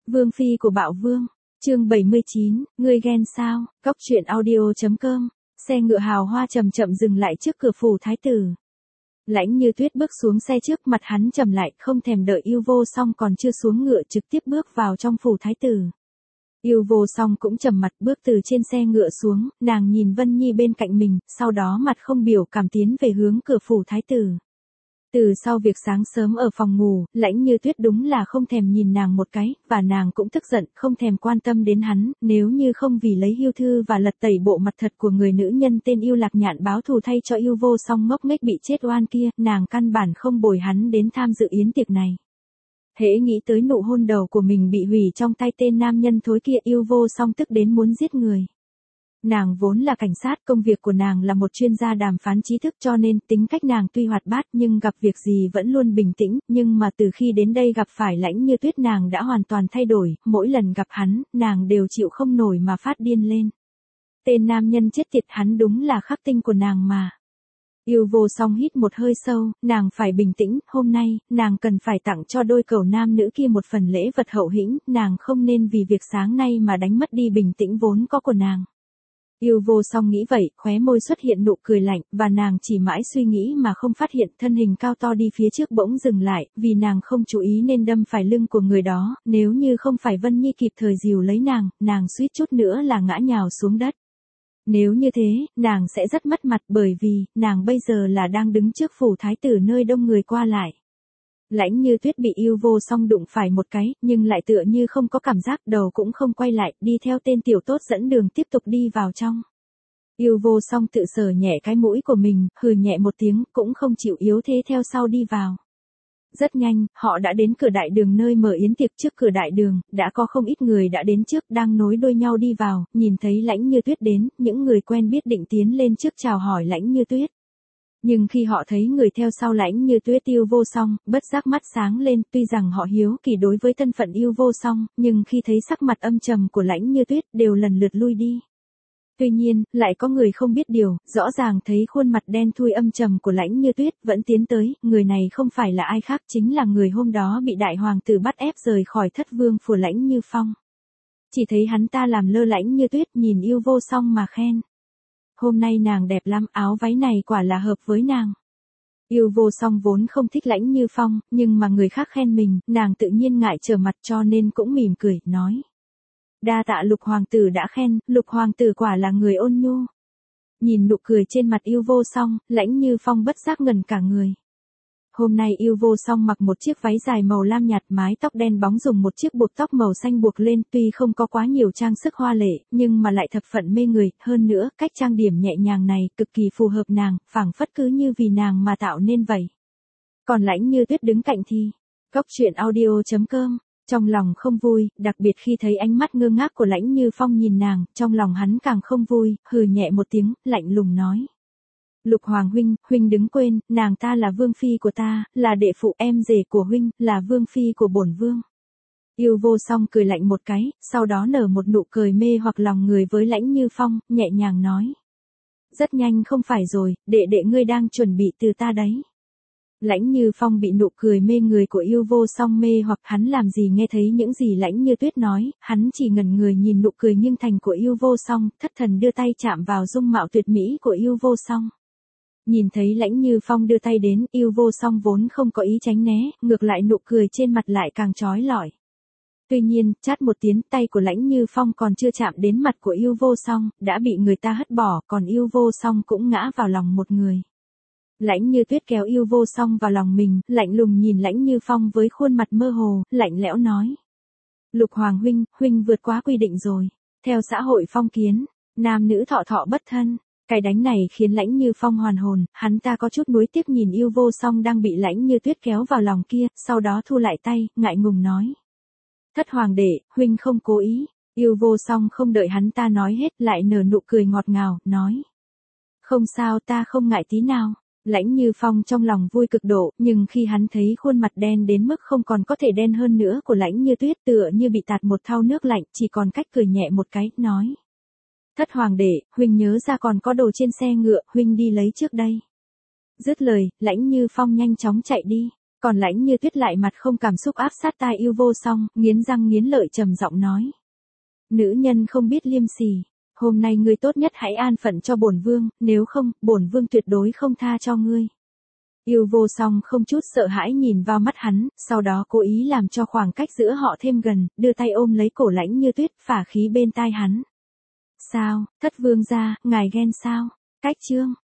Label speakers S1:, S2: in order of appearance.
S1: Vương phi của Bạo Vương, chương 79, ngươi ghen sao? Cóc truyện audio.com. Xe ngựa hào hoa chậm chậm dừng lại trước cửa phủ thái tử. Lãnh Như Tuyết bước xuống xe trước, mặt hắn trầm lại, không thèm đợi Yêu Vô Song còn chưa xuống ngựa trực tiếp bước vào trong phủ thái tử. Yêu Vô Song cũng trầm mặt bước từ trên xe ngựa xuống, nàng nhìn Vân Nhi bên cạnh mình, sau đó mặt không biểu cảm tiến về hướng cửa phủ thái tử. Từ sau việc sáng sớm ở phòng ngủ, Lãnh Như Tuyết đúng là không thèm nhìn nàng một cái, và nàng cũng tức giận, không thèm quan tâm đến hắn, nếu như không vì lấy Yêu Thư và lật tẩy bộ mặt thật của người nữ nhân tên Yêu Lạc Nhạn báo thù thay cho Yêu Vô Song ngốc nghếch bị chết oan kia, nàng căn bản không bồi hắn đến tham dự yến tiệc này. Hễ nghĩ tới nụ hôn đầu của mình bị hủy trong tay tên nam nhân thối kia, Yêu Vô Song tức đến muốn giết người. Nàng vốn là cảnh sát, công việc của nàng là một chuyên gia đàm phán trí thức, cho nên tính cách nàng tuy hoạt bát nhưng gặp việc gì vẫn luôn bình tĩnh, nhưng mà từ khi đến đây gặp phải Lãnh Như Tuyết nàng đã hoàn toàn thay đổi, mỗi lần gặp hắn, nàng đều chịu không nổi mà phát điên lên. Tên nam nhân chết tiệt, hắn đúng là khắc tinh của nàng mà. Yêu Vô Song hít một hơi sâu, nàng phải bình tĩnh, hôm nay, nàng cần phải tặng cho đôi cẩu nam nữ kia một phần lễ vật hậu hĩnh, nàng không nên vì việc sáng nay mà đánh mất đi bình tĩnh vốn có của nàng. Yêu Vô Song nghĩ vậy, khóe môi xuất hiện nụ cười lạnh, và nàng chỉ mãi suy nghĩ mà không phát hiện thân hình cao to đi phía trước bỗng dừng lại, vì nàng không chú ý nên đâm phải lưng của người đó, nếu như không phải Vân Nhi kịp thời dìu lấy nàng suýt chút nữa là ngã nhào xuống đất. Nếu như thế, nàng sẽ rất mất mặt bởi vì, nàng bây giờ là đang đứng trước phủ thái tử nơi đông người qua lại. Lãnh Như Tuyết bị Yêu Vô Song đụng phải một cái, nhưng lại tựa như không có cảm giác, đầu cũng không quay lại, đi theo tên tiểu tốt dẫn đường tiếp tục đi vào trong. Yêu Vô Song tự sờ nhẹ cái mũi của mình, hừ nhẹ một tiếng, cũng không chịu yếu thế theo sau đi vào. Rất nhanh, họ đã đến cửa đại đường nơi mở yến tiệc. Trước cửa đại đường, đã có không ít người đã đến trước, đang nối đuôi nhau đi vào, nhìn thấy Lãnh Như Tuyết đến, những người quen biết định tiến lên trước chào hỏi Lãnh Như Tuyết. Nhưng khi họ thấy người theo sau Lãnh Như Tuyết, Yêu Vô Song, bất giác mắt sáng lên, tuy rằng họ hiếu kỳ đối với thân phận Yêu Vô Song, nhưng khi thấy sắc mặt âm trầm của Lãnh Như Tuyết, đều lần lượt lui đi. Tuy nhiên, lại có người không biết điều, rõ ràng thấy khuôn mặt đen thui âm trầm của Lãnh Như Tuyết, vẫn tiến tới, người này không phải là ai khác, chính là người hôm đó bị đại hoàng tử bắt ép rời khỏi thất vương phủ Lãnh Như Phong. Chỉ thấy hắn ta làm lơ Lãnh Như Tuyết, nhìn Yêu Vô Song mà khen. Hôm nay nàng đẹp lắm, áo váy này quả là hợp với nàng. Yêu Vô Song vốn không thích Lãnh Như Phong, nhưng mà người khác khen mình, nàng tự nhiên ngại trở mặt cho nên cũng mỉm cười, nói. Đa tạ Lục hoàng tử đã khen, Lục hoàng tử quả là người ôn nhu. Nhìn nụ cười trên mặt Yêu Vô Song, Lãnh Như Phong bất giác ngẩn cả người. Hôm nay Yêu Vô Song mặc một chiếc váy dài màu lam nhạt, mái tóc đen bóng dùng một chiếc buộc tóc màu xanh buộc lên, tuy không có quá nhiều trang sức hoa lệ, nhưng mà lại thập phận mê người, hơn nữa, cách trang điểm nhẹ nhàng này cực kỳ phù hợp nàng, phảng phất cứ như vì nàng mà tạo nên vậy. Còn Lãnh Như Tuyết đứng cạnh thì, Cóc truyện audio.com, trong lòng không vui, đặc biệt khi thấy ánh mắt ngơ ngác của Lãnh Như Phong nhìn nàng, trong lòng hắn càng không vui, hừ nhẹ một tiếng, lạnh lùng nói. Lục hoàng huynh đừng quên, nàng ta là vương phi của ta, là đệ phụ, em rể của huynh, là vương phi của bổn vương. Yêu Vô Song cười lạnh một cái, sau đó nở một nụ cười mê hoặc lòng người với Lãnh Như Phong, nhẹ nhàng nói. Rất nhanh không phải rồi, đệ ngươi đang chuẩn bị từ ta đấy. Lãnh Như Phong bị nụ cười mê người của Yêu Vô Song mê hoặc, hắn làm gì nghe thấy những gì Lãnh Như Tuyết nói, hắn chỉ ngẩn người nhìn nụ cười nghiêng thành của Yêu Vô Song, thất thần đưa tay chạm vào dung mạo tuyệt mỹ của Yêu Vô Song. Nhìn thấy Lãnh Như Phong đưa tay đến, Yêu Vô Song vốn không có ý tránh né, ngược lại nụ cười trên mặt lại càng chói lọi. Tuy nhiên, chát một tiếng, tay của Lãnh Như Phong còn chưa chạm đến mặt của Yêu Vô Song, đã bị người ta hất bỏ, còn Yêu Vô Song cũng ngã vào lòng một người. Lãnh Như Tuyết kéo Yêu Vô Song vào lòng mình, lạnh lùng nhìn Lãnh Như Phong với khuôn mặt mơ hồ, lạnh lẽo nói. Lục hoàng huynh vượt quá quy định rồi. Theo xã hội phong kiến, nam nữ thọ thọ bất thân. Cái đánh này khiến Lãnh Như Phong hoàn hồn, hắn ta có chút nuối tiếc nhìn Yêu Vô Song đang bị Lãnh Như Tuyết kéo vào lòng kia, sau đó thu lại tay, ngại ngùng nói. Thất hoàng đệ, huynh không cố ý. Yêu Vô Song không đợi hắn ta nói hết, lại nở nụ cười ngọt ngào, nói. Không sao, ta không ngại tí nào. Lãnh Như Phong trong lòng vui cực độ, nhưng khi hắn thấy khuôn mặt đen đến mức không còn có thể đen hơn nữa của Lãnh Như Tuyết, tựa như bị tạt một thau nước lạnh, chỉ còn cách cười nhẹ một cái, nói. Thất hoàng đệ, huynh nhớ ra còn có đồ trên xe ngựa, huynh đi lấy trước đây. Dứt lời, Lãnh Như Phong nhanh chóng chạy đi. Còn Lãnh Như Tuyết lại mặt không cảm xúc áp sát tai Yêu Vô Song, nghiến răng nghiến lợi trầm giọng nói. Nữ nhân không biết liêm sỉ, hôm nay ngươi tốt nhất hãy an phận cho bổn vương, nếu không, bổn vương tuyệt đối không tha cho ngươi. Yêu Vô Song không chút sợ hãi nhìn vào mắt hắn, sau đó cố ý làm cho khoảng cách giữa họ thêm gần, đưa tay ôm lấy cổ Lãnh Như Tuyết, phả khí bên tai hắn. Sao, thất vương gia, ngài ghen sao? Cách chương